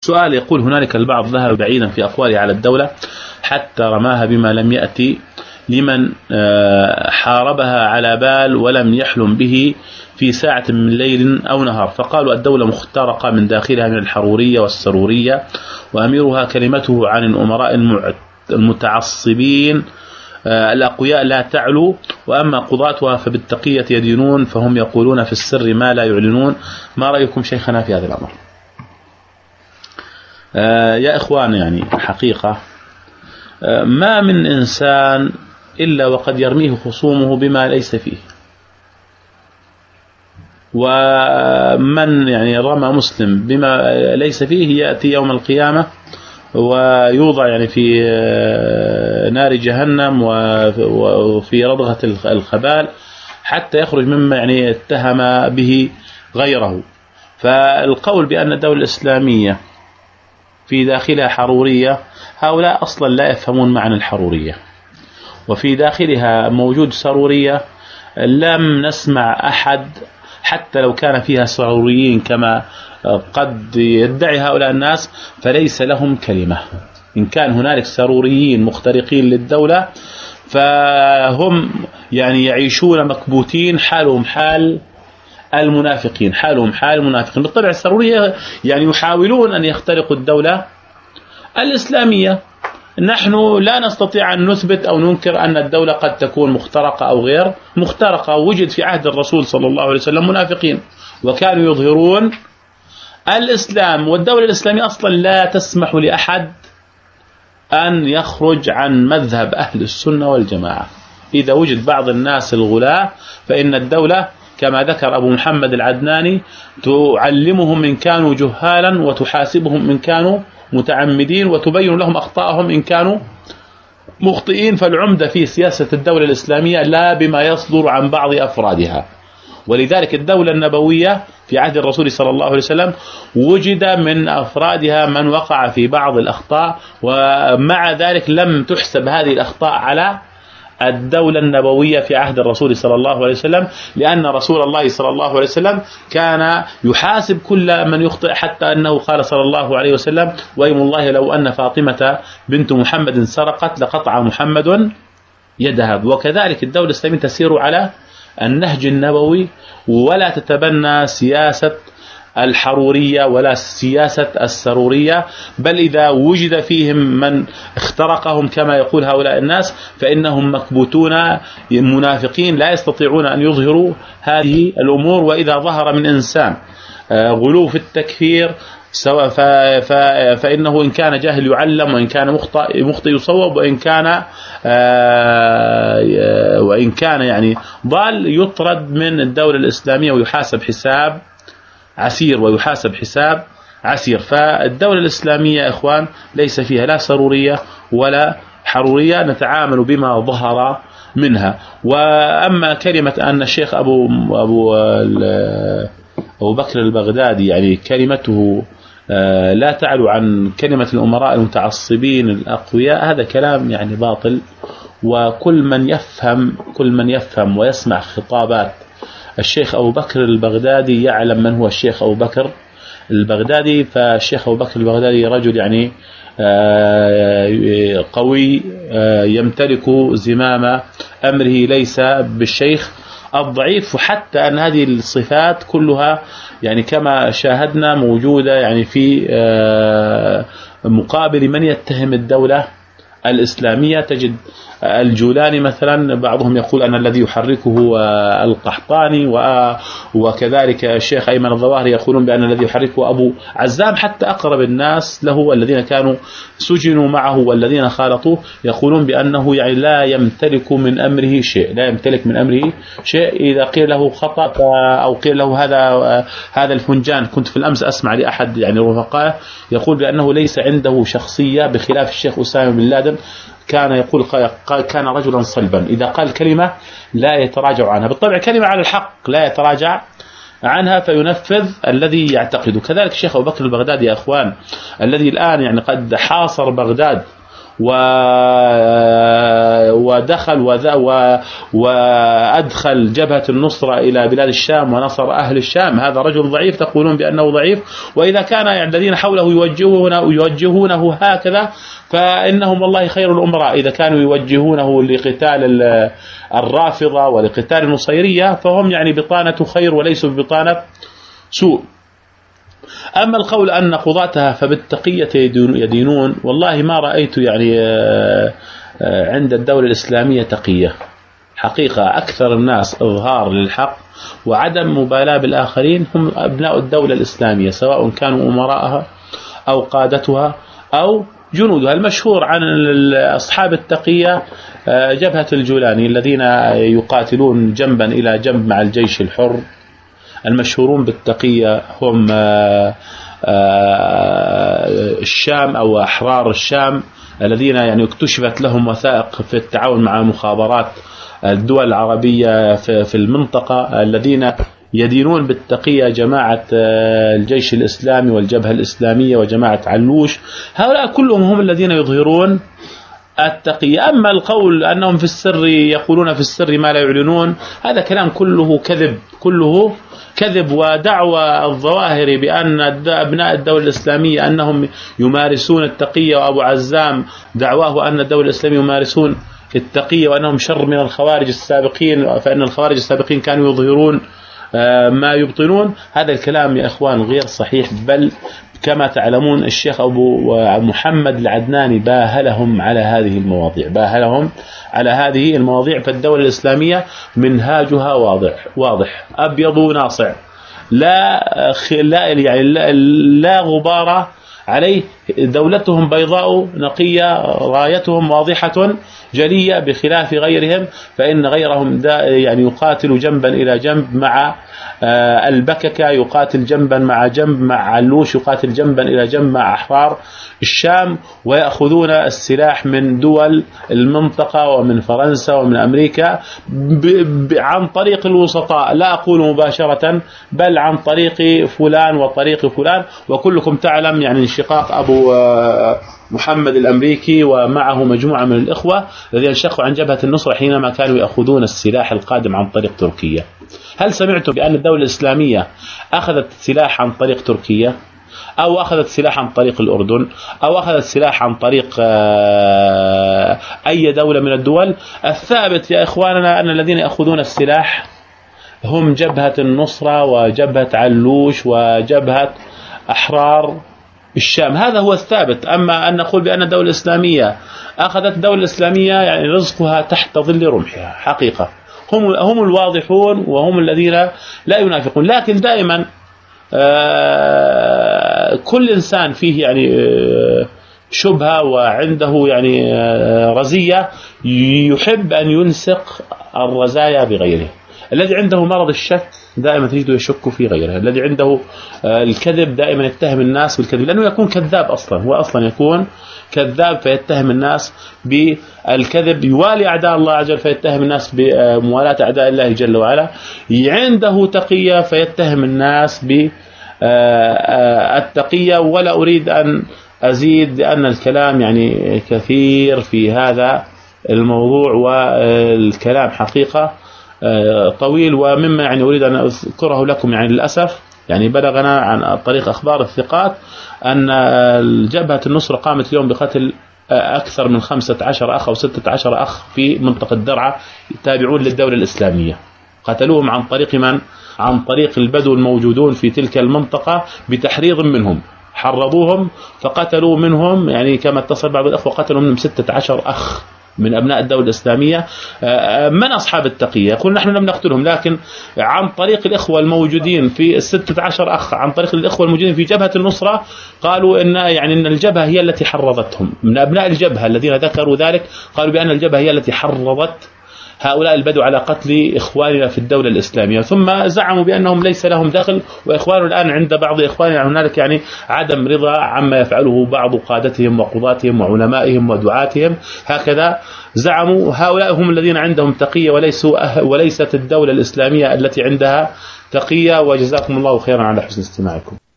سؤال يقول: هنالك البعض ذهب بعيدا في أقواله على الدولة حتى رماها بما لم يأتي لمن حاربها على بال ولم يحلم به في ساعة من ليل أو نهار، فقالوا الدولة مخترقة من داخلها من الحرورية والسرورية، وأميرها كلمته عن الأمراء المتعصبين الأقوياء لا تعلو، وأما قضاتها فبالتقية يدينون، فهم يقولون في السر ما لا يعلنون. ما رأيكم شيخنا في هذا الأمر؟ يا إخوان، يعني حقيقة ما من إنسان إلا وقد يرميه خصومه بما ليس فيه، ومن يعني رمى مسلم بما ليس فيه يأتي يوم القيامة ويوضع يعني في نار جهنم وفي رضغة الخبال حتى يخرج مما يعني اتهم به غيره. فالقول بأن الدولة الإسلامية في داخلها حرورية، هؤلاء أصلا لا يفهمون معنى الحرورية، وفي داخلها موجود سرورية. لم نسمع أحد حتى لو كان فيها سروريين كما قد يدعي هؤلاء الناس فليس لهم كلمة. إن كان هنالك سروريين مخترقين للدولة فهم يعني يعيشون مكبوتين، حالهم حال المنافقين، حالهم حال المنافقين. بالطبع السرورية يعني يحاولون أن يخترقوا الدولة الإسلامية. نحن لا نستطيع أن نثبت أو ننكر أن الدولة قد تكون مخترقة أو غير مخترقة. وجد في عهد الرسول صلى الله عليه وسلم منافقين وكانوا يظهرون الإسلام، والدولة الإسلامية أصلا لا تسمح لأحد أن يخرج عن مذهب أهل السنة والجماعة. إذا وجد بعض الناس الغلاة فإن الدولة كما ذكر أبو محمد العدناني تعلمهم إن كانوا جهالا وتحاسبهم إن كانوا متعمدين وتبين لهم أخطاءهم إن كانوا مخطئين. فالعمدة في سياسة الدولة الإسلامية لا بما يصدر عن بعض أفرادها. ولذلك الدولة النبوية في عهد الرسول صلى الله عليه وسلم وجد من أفرادها من وقع في بعض الأخطاء، ومع ذلك لم تحسب هذه الأخطاء على الدولة النبوية في عهد الرسول صلى الله عليه وسلم، لأن رسول الله صلى الله عليه وسلم كان يحاسب كل من يخطئ، حتى أنه قال صلى الله عليه وسلم: وأيم الله لو أن فاطمة بنت محمد سرقت لقطع محمد يدها. وكذلك الدولة الإسلامية تسير على النهج النبوي ولا تتبنى سياسة الحرورية ولا سياسة السرورية، بل إذا وجد فيهم من اخترقهم كما يقول هؤلاء الناس فإنهم مكبوتون منافقين لا يستطيعون أن يظهروا هذه الأمور. وإذا ظهر من إنسان غلو في التكفير سواء فإنه إن كان جاهل يعلم، وإن كان مخطئ يصوب، وإن كان يعني ضال يطرد من الدولة الإسلامية ويحاسب حساب عسير. فالدولة الإسلامية يا إخوان ليس فيها لا سرورية ولا حرورية، نتعامل بما ظهر منها. وأما كلمة أن الشيخ أبو بكر البغدادي يعني كلمته لا تعلو عن كلمة الأمراء المتعصبين الأقوياء، هذا كلام يعني باطل. وكل من يفهم ويسمع خطابات الشيخ أبو بكر البغدادي يعلم من هو الشيخ أبو بكر البغدادي. فالشيخ أبو بكر البغدادي رجل يعني قوي يمتلك زمام أمره، ليس بالشيخ الضعيف. وحتى أن هذه الصفات كلها يعني كما شاهدنا موجودة يعني في مقابل من يتهم الدولة الإسلامية. تجد الجولاني مثلا بعضهم يقول أن الذي يحركه القحطاني، وكذلك الشيخ أيمن الظواهري يقولون بأن الذي يحركه أبو عزام. حتى أقرب الناس له الذين كانوا سجنوا معه والذين خالطوه يقولون بأنه يعني لا يمتلك من أمره شيء. إذا قيل له خطأ أو قيل له هذا الفنجان، كنت في الأمس أسمع لأحد يعني رفقائه يقول بأنه ليس عنده شخصية، بخلاف الشيخ أسامة بن لادن كان يقول كان رجلا صلبا، إذا قال كلمة لا يتراجع عنها. بالطبع كلمة على الحق لا يتراجع عنها فينفذ الذي يعتقده. كذلك الشيخ أبو بكر البغدادي يا أخوان الذي الآن يعني قد حاصر بغداد ودخل وأدخل جبهة النصرة إلى بلاد الشام ونصر أهل الشام، هذا رجل ضعيف تقولون بأنه ضعيف. وإذا كان الذين حوله يوجهونه هكذا فإنهم والله خير الأمراء، إذا كانوا يوجهونه لقتال الرافضة ولقتال النصيرية فهم يعني بطانة خير وليسوا ببطانة سوء. أما القول أن قضاتها فبالتقية يدينون، والله ما رأيت يعني عند الدولة الإسلامية تقية حقيقة. أكثر الناس إظهار للحق وعدم مبالاة بالآخرين هم أبناء الدولة الإسلامية، سواء كانوا أمراءها أو قادتها أو جنودها. المشهور عن أصحاب التقية جبهة الجولاني الذين يقاتلون جنبا إلى جنب مع الجيش الحر. المشهورون بالتقية هم الشام أو أحرار الشام الذين يعني اكتشفت لهم وثائق في التعاون مع مخابرات الدول العربية في المنطقة، الذين يدينون بالتقية جماعة الجيش الإسلامي والجبهة الإسلامية وجماعة علوش. هؤلاء كلهم هم الذين يظهرون التقية. أما القول أنهم في السر يقولون في السر ما لا يعلنون، هذا كلام كله كذب، كله كذب. ودعوى الظواهر بأن أبناء الدولة الإسلامية أنهم يمارسون التقية، وأبو عزام دعواه أن الدولة الإسلامية يمارسون التقية وأنهم شر من الخوارج السابقين، فإن الخوارج السابقين كانوا يظهرون ما يبطنون. هذا الكلام يا إخوان غير صحيح، بل كما تعلمون الشيخ أبو محمد العدناني باهلهم على هذه المواضيع. فالدولة الإسلامية منهاجها واضح أبيض ناصع، لا غبار عليه. دولتهم بيضاء نقية، رايتهم واضحة جلية، بخلاف غيرهم، فإن غيرهم يعني يقاتل جنبا إلى جنب مع البككة، يقاتل جنبا مع جنب مع علوش، يقاتل جنبا إلى جنب مع أحرار الشام، ويأخذون السلاح من دول المنطقة ومن فرنسا ومن أمريكا عن طريق الوسطاء، لا أقول مباشرة، بل عن طريق فلان وطريق فلان. وكلكم تعلم يعني انشقاق أبو محمد الأمريكي ومعه مجموعة من الإخوة الذين انشقوا عن جبهة النصرة حينما كانوا يأخذون السلاح القادم عن طريق تركيا. هل سمعتم بأن الدولة الإسلامية أخذت سلاح عن طريق تركيا، أو أخذت سلاح عن طريق الأردن، أو أخذت سلاح عن طريق أي دولة من الدول؟ الثابت يا إخواننا أن الذين يأخذون السلاح هم جبهة النصرة وجبهة علوش وجبهة أحرار الشام، هذا هو الثابت. أما أن نقول بأن الدولة الإسلامية أخذت، الدولة الإسلامية يعني رزقها تحت ظل رمحها حقيقة، هم الواضحون وهم الذين لا ينافقون. لكن دائما كل إنسان فيه يعني شبهة وعنده يعني رزية يحب أن ينسق الرزايا بغيره. الذي عنده مرض الشك دائما تجده يشك في غيره، الذي عنده الكذب دائما يتهم الناس بالكذب، لأنه يكون كذاب أصلا، هو أصلا يكون كذاب فيتهم الناس بالكذب، يوالي أعداء الله عز وجل فيتهم الناس بموالاة أعداء الله جل وعلا. عنده تقية فيتهم الناس بالتقية. ولا أريد أن أزيد لأن الكلام يعني كثير في هذا الموضوع، والكلام حقيقة طويل. ومما يعني أريد أن أذكره لكم يعني للأسف يعني بلغنا عن طريق أخبار الثقات أن جبهة النصرة قامت اليوم بقتل أكثر من 15 أخ أو 16 أخ في منطقة درعا تابعون للدولة الإسلامية. قتلوهم عن طريق من؟ عن طريق البدو الموجودون في تلك المنطقة بتحريض منهم، حرضوهم فقتلوا منهم يعني كما اتصل بعض الأخوة قتلوا منهم 16 أخ من أبناء الدولة الإسلامية. من أصحاب التقية؟ يقول نحن لم نقتلهم، لكن عن طريق الإخوة الموجودين في 16 أخ، عن طريق الإخوة الموجودين في جبهة النصرة، قالوا إن الجبهة هي التي حرضتهم. من أبناء الجبهة الذين ذكروا ذلك قالوا بأن الجبهة هي التي حرضت هؤلاء البدو على قتل إخواننا في الدولة الإسلامية. ثم زعموا بأنهم ليس لهم دخل، وإخواننا الآن عند بعض إخواننا هنالك يعني عدم رضا عما يفعله بعض قادتهم وقضاتهم وعلمائهم ودعاتهم، هكذا زعموا. هؤلاء هم الذين عندهم تقية وليست الدولة الإسلامية التي عندها تقية. وجزاكم الله خيرا على حسن استماعكم.